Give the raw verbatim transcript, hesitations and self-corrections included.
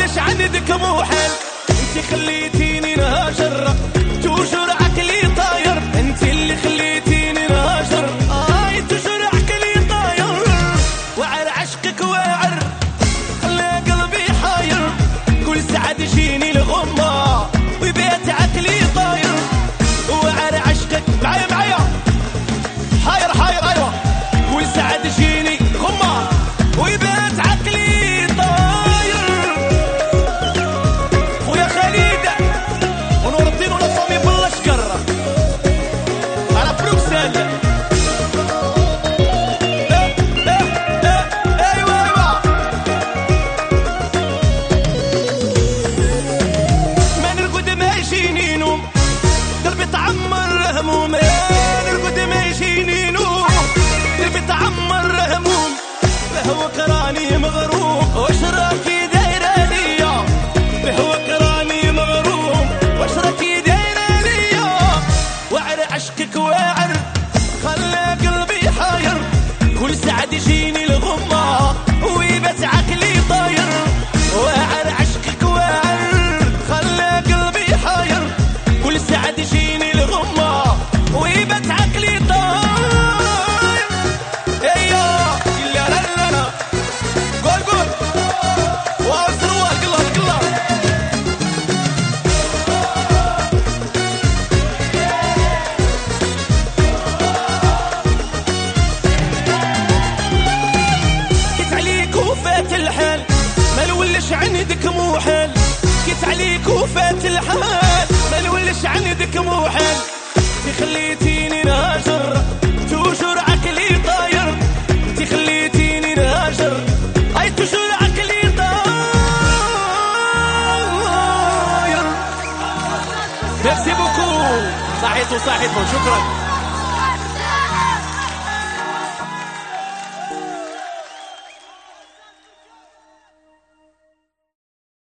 ولش عندك مو حل. انت خليتيني نهاجر توجر عقلي طاير، انت اللي خليتيني نهاجر اي توجر عقلي طاير، وعر عشقك واعر خلى قلبي حاير، كل ساعة تجيني الغمة وبيت عقلي طاير، وعر عشقك معايا معايا حاير حاير ايوه، كل ساعة تجيني غمة وبيت عقلي طاير. ويا خليل ونور الدين ولا صامي بالاشكر على بروكسل. بهوك راني مغروم وش راكي دايرة ليا، بهوك راني مغروم وش راكي دايرة ليا، وعر عشقك واعر خلى قلبي حاير، كل ساعة تجيني الغمة ويبت عقلي طاير، وعر عشقك واعر خلى قلبي حاير، كل ساعة تجيني الغمة ويبت عقلي طاير. الحال ما نولش عندك مو حال، كيت عليك وفات الحال ما نولش عندك مو حال، انت خليتيني نهاجر توجر عقلي طاير، انت خليتيني نهاجر اي توجر عقلي طاير. ميرسي بوكو صحيتو صحيتو شكرا.